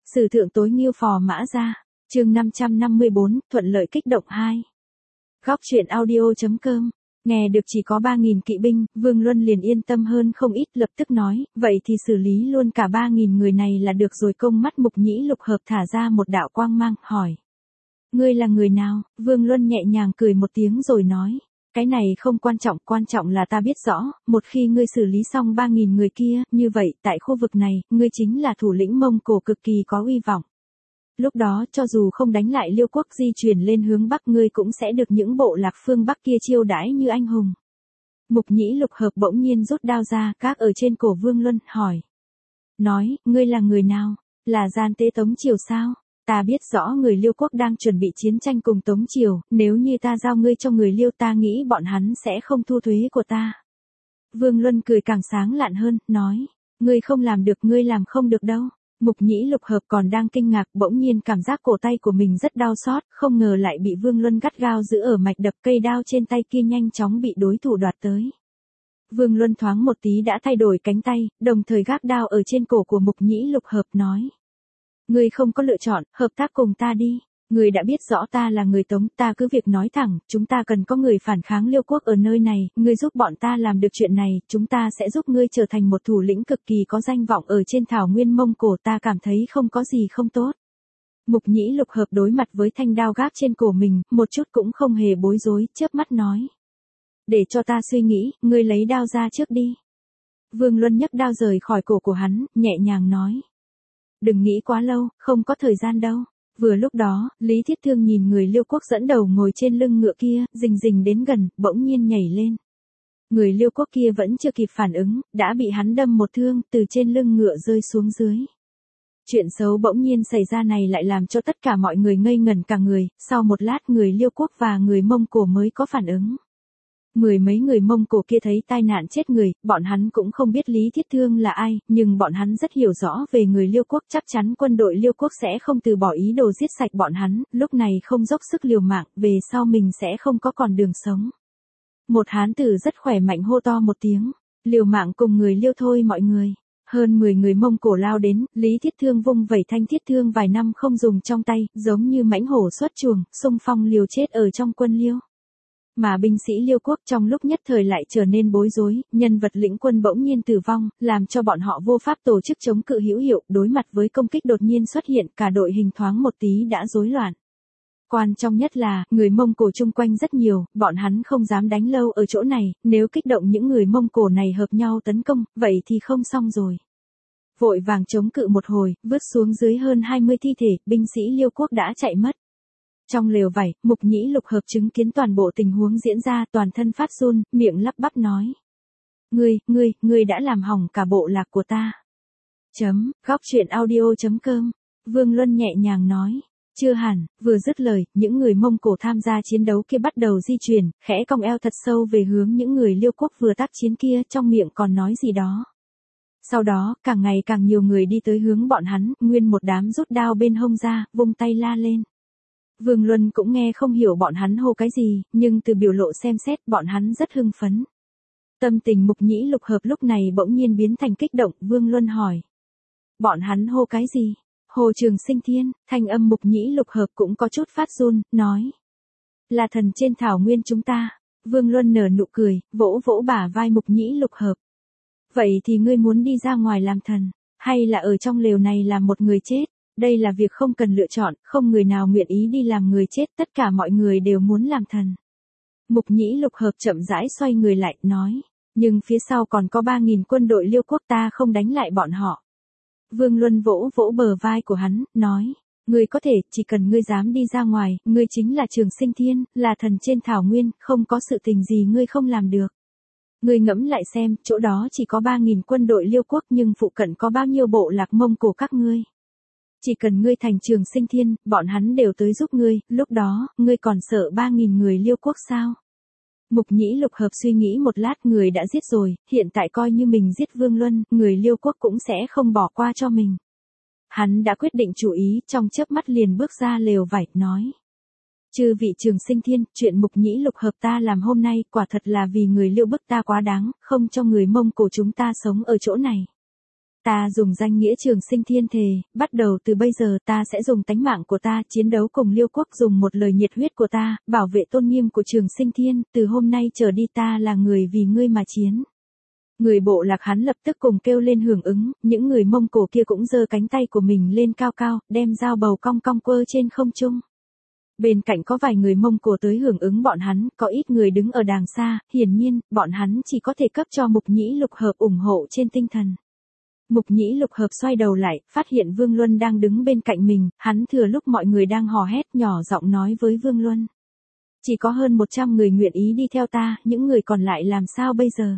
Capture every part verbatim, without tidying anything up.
Sử thượng tối nghiêu phò mã ra. Chương năm trăm năm mươi bốn, thuận lợi kích động hai. Góc truyện audio.com. Nghe được chỉ có ba nghìn kỵ binh, Vương Luân liền yên tâm hơn không ít, lập tức nói, vậy thì xử lý luôn cả ba nghìn người này là được rồi. Công mắt Mục Nhĩ Lục Hợp thả ra một đạo quang mang, hỏi. Ngươi là người nào? Vương Luân nhẹ nhàng cười một tiếng rồi nói. Cái này không quan trọng, quan trọng là ta biết rõ, một khi ngươi xử lý xong ba nghìn người kia, như vậy, tại khu vực này, ngươi chính là thủ lĩnh Mông Cổ cực kỳ có uy vọng. Lúc đó, cho dù không đánh lại Liêu quốc di chuyển lên hướng Bắc, ngươi cũng sẽ được những bộ lạc phương Bắc kia chiêu đãi như anh hùng. Mục Nhĩ Lục Hợp bỗng nhiên rút đao ra, các ở trên cổ Vương Luân, hỏi. Nói, ngươi là người nào? Là gian tế Tống Triều sao? Ta biết rõ người Liêu quốc đang chuẩn bị chiến tranh cùng Tống Triều, nếu như ta giao ngươi cho người Liêu, ta nghĩ bọn hắn sẽ không thu thuế của ta. Vương Luân cười càng sáng lạn hơn, nói, ngươi không làm được, ngươi làm không được đâu. Mục Nhĩ Lục Hợp còn đang kinh ngạc, bỗng nhiên cảm giác cổ tay của mình rất đau xót, không ngờ lại bị Vương Luân gắt gao giữ ở mạch đập, cây đao trên tay kia nhanh chóng bị đối thủ đoạt tới. Vương Luân thoáng một tí đã thay đổi cánh tay, đồng thời gác đao ở trên cổ của Mục Nhĩ Lục Hợp, nói. Ngươi không có lựa chọn, hợp tác cùng ta đi. Ngươi đã biết rõ ta là người Tống, ta cứ việc nói thẳng, chúng ta cần có người phản kháng Liêu quốc ở nơi này, ngươi giúp bọn ta làm được chuyện này, chúng ta sẽ giúp ngươi trở thành một thủ lĩnh cực kỳ có danh vọng ở trên thảo nguyên Mông Cổ, ta cảm thấy không có gì không tốt. Mục Nhĩ Lục Hợp đối mặt với thanh đao gác trên cổ mình, một chút cũng không hề bối rối, chớp mắt nói. Để cho ta suy nghĩ, ngươi lấy đao ra trước đi. Vương Luân nhấc đao rời khỏi cổ của hắn, nhẹ nhàng nói. Đừng nghĩ quá lâu, không có thời gian đâu. Vừa lúc đó, Lý Thiết Thương nhìn người Liêu quốc dẫn đầu ngồi trên lưng ngựa kia, rình rình đến gần, bỗng nhiên nhảy lên. Người Liêu quốc kia vẫn chưa kịp phản ứng, đã bị hắn đâm một thương, từ trên lưng ngựa rơi xuống dưới. Chuyện xấu bỗng nhiên xảy ra này lại làm cho tất cả mọi người ngây ngẩn cả người, sau một lát người Liêu quốc và người Mông Cổ mới có phản ứng. Mười mấy người Mông Cổ kia thấy tai nạn chết người, bọn hắn cũng không biết Lý Thiết Thương là ai, nhưng bọn hắn rất hiểu rõ về người Liêu quốc, chắc chắn quân đội Liêu quốc sẽ không từ bỏ ý đồ giết sạch bọn hắn, lúc này không dốc sức liều mạng, về sau mình sẽ không có còn đường sống. Một hán tử rất khỏe mạnh hô to một tiếng, liều mạng cùng người Liêu thôi mọi người. Hơn mười người Mông Cổ lao đến, Lý Thiết Thương vung vẩy thanh thiết thương vài năm không dùng trong tay, giống như mãnh hổ xuất chuồng, xung phong liều chết ở trong quân Liêu. Mà binh sĩ Liêu quốc trong lúc nhất thời lại trở nên bối rối, nhân vật lĩnh quân bỗng nhiên tử vong, làm cho bọn họ vô pháp tổ chức chống cự hữu hiệu, đối mặt với công kích đột nhiên xuất hiện, cả đội hình thoáng một tí đã rối loạn. Quan trọng nhất là, người Mông Cổ chung quanh rất nhiều, bọn hắn không dám đánh lâu ở chỗ này, nếu kích động những người Mông Cổ này hợp nhau tấn công, vậy thì không xong rồi. Vội vàng chống cự một hồi, vứt xuống dưới hơn hai mươi thi thể, binh sĩ Liêu quốc đã chạy mất. Trong lều vải, Mục Nhĩ Lục Hợp chứng kiến toàn bộ tình huống diễn ra, toàn thân phát run, miệng lắp bắp nói. Ngươi, ngươi, ngươi đã làm hỏng cả bộ lạc của ta. Chấm, góc truyện audio.com. Vương Luân nhẹ nhàng nói. Chưa hẳn, vừa dứt lời, những người Mông Cổ tham gia chiến đấu kia bắt đầu di chuyển, khẽ cong eo thật sâu về hướng những người Liêu quốc vừa tác chiến kia, trong miệng còn nói gì đó. Sau đó, càng ngày càng nhiều người đi tới hướng bọn hắn, nguyên một đám rút đao bên hông ra, vung tay la lên. Vương Luân cũng nghe không hiểu bọn hắn hô cái gì, nhưng từ biểu lộ xem xét bọn hắn rất hưng phấn. Tâm tình Mục Nhĩ Lục Hợp lúc này bỗng nhiên biến thành kích động, Vương Luân hỏi. Bọn hắn hô cái gì? Hồ Trường Sinh Thiên, thanh âm Mục Nhĩ Lục Hợp cũng có chút phát run, nói. Là thần trên thảo nguyên chúng ta. Vương Luân nở nụ cười, vỗ vỗ bả vai Mục Nhĩ Lục Hợp. Vậy thì ngươi muốn đi ra ngoài làm thần, hay là ở trong lều này làm một người chết? Đây là việc không cần lựa chọn, không người nào nguyện ý đi làm người chết, tất cả mọi người đều muốn làm thần. Mục Nhĩ Lục Hợp chậm rãi xoay người lại, nói, nhưng phía sau còn có ba nghìn quân đội Liêu quốc, ta không đánh lại bọn họ. Vương Luân vỗ vỗ bờ vai của hắn, nói, ngươi có thể, chỉ cần ngươi dám đi ra ngoài, ngươi chính là Trường Sinh Thiên, là thần trên thảo nguyên, không có sự tình gì ngươi không làm được. Ngươi ngẫm lại xem, chỗ đó chỉ có ba nghìn quân đội Liêu quốc nhưng phụ cận có bao nhiêu bộ lạc Mông Cổ các ngươi. Chỉ cần ngươi thành Trường Sinh Thiên, bọn hắn đều tới giúp ngươi, lúc đó, ngươi còn sợ ba nghìn người Liêu quốc sao? Mục Nhĩ Lục Hợp suy nghĩ một lát, người đã giết rồi, hiện tại coi như mình giết Vương Luân, người Liêu quốc cũng sẽ không bỏ qua cho mình. Hắn đã quyết định chủ ý, trong chớp mắt liền bước ra lều vải, nói. Chư vị Trường Sinh Thiên, chuyện Mục Nhĩ Lục Hợp ta làm hôm nay, quả thật là vì người Liêu bức ta quá đáng, không cho người Mông Cổ chúng ta sống ở chỗ này. Ta dùng danh nghĩa Trường Sinh Thiên thề, bắt đầu từ bây giờ ta sẽ dùng tánh mạng của ta chiến đấu cùng Liêu quốc, dùng một lời nhiệt huyết của ta, bảo vệ tôn nghiêm của Trường Sinh Thiên, từ hôm nay trở đi ta là người vì ngươi mà chiến. Người bộ lạc hắn lập tức cùng kêu lên hưởng ứng, những người Mông Cổ kia cũng giơ cánh tay của mình lên cao cao, đem dao bầu cong cong quơ trên không trung. Bên cạnh có vài người Mông Cổ tới hưởng ứng bọn hắn, có ít người đứng ở đàng xa, hiển nhiên, bọn hắn chỉ có thể cấp cho Mục Nhĩ Lục Hợp ủng hộ trên tinh thần. Mục Nhĩ Lục Hợp xoay đầu lại, phát hiện Vương Luân đang đứng bên cạnh mình, hắn thừa lúc mọi người đang hò hét nhỏ giọng nói với Vương Luân. Chỉ có hơn một trăm người nguyện ý đi theo ta, những người còn lại làm sao bây giờ?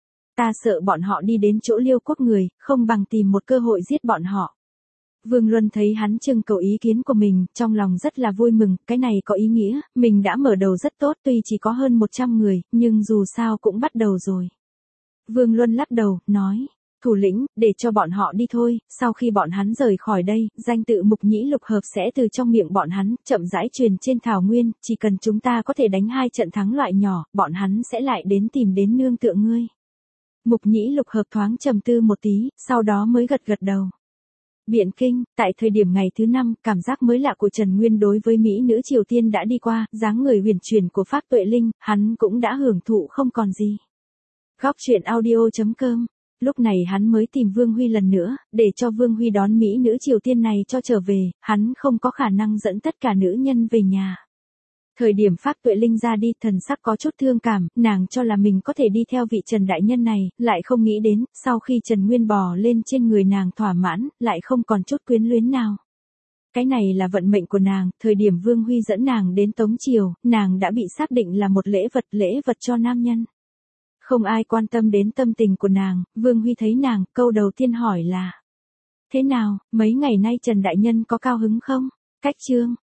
Ta sợ bọn họ đi đến chỗ Liêu quốc người, không bằng tìm một cơ hội giết bọn họ. Vương Luân thấy hắn trưng cầu ý kiến của mình, trong lòng rất là vui mừng, cái này có ý nghĩa, mình đã mở đầu rất tốt tuy chỉ có hơn một trăm người, nhưng dù sao cũng bắt đầu rồi. Vương Luân lắc đầu, nói, thủ lĩnh, để cho bọn họ đi thôi, sau khi bọn hắn rời khỏi đây, danh tự Mục Nhĩ Lục Hợp sẽ từ trong miệng bọn hắn, chậm rãi truyền trên thảo nguyên, chỉ cần chúng ta có thể đánh hai trận thắng loại nhỏ, bọn hắn sẽ lại đến tìm đến nương tựa ngươi. Mục Nhĩ Lục Hợp thoáng trầm tư một tí, sau đó mới gật gật đầu. Biện Kinh, tại thời điểm ngày thứ năm, cảm giác mới lạ của Trần Nguyên đối với Mỹ nữ Triều Tiên đã đi qua, dáng người huyền chuyển của Phác Tuệ Linh, hắn cũng đã hưởng thụ không còn gì. Góc truyện audio chấm com. Lúc này hắn mới tìm Vương Huy lần nữa, để cho Vương Huy đón Mỹ nữ Triều Tiên này cho trở về, hắn không có khả năng dẫn tất cả nữ nhân về nhà. Thời điểm Phác Tuệ Linh ra đi, thần sắc có chút thương cảm, nàng cho là mình có thể đi theo vị Trần đại nhân này, lại không nghĩ đến, sau khi Trần Nguyên bò lên trên người nàng thỏa mãn, lại không còn chút quyến luyến nào. Cái này là vận mệnh của nàng, thời điểm Vương Huy dẫn nàng đến Tống Triều, nàng đã bị xác định là một lễ vật, lễ vật cho nam nhân. Không ai quan tâm đến tâm tình của nàng, Vương Huy thấy nàng, câu đầu tiên hỏi là: thế nào, mấy ngày nay Trần đại nhân có cao hứng không? Cách chương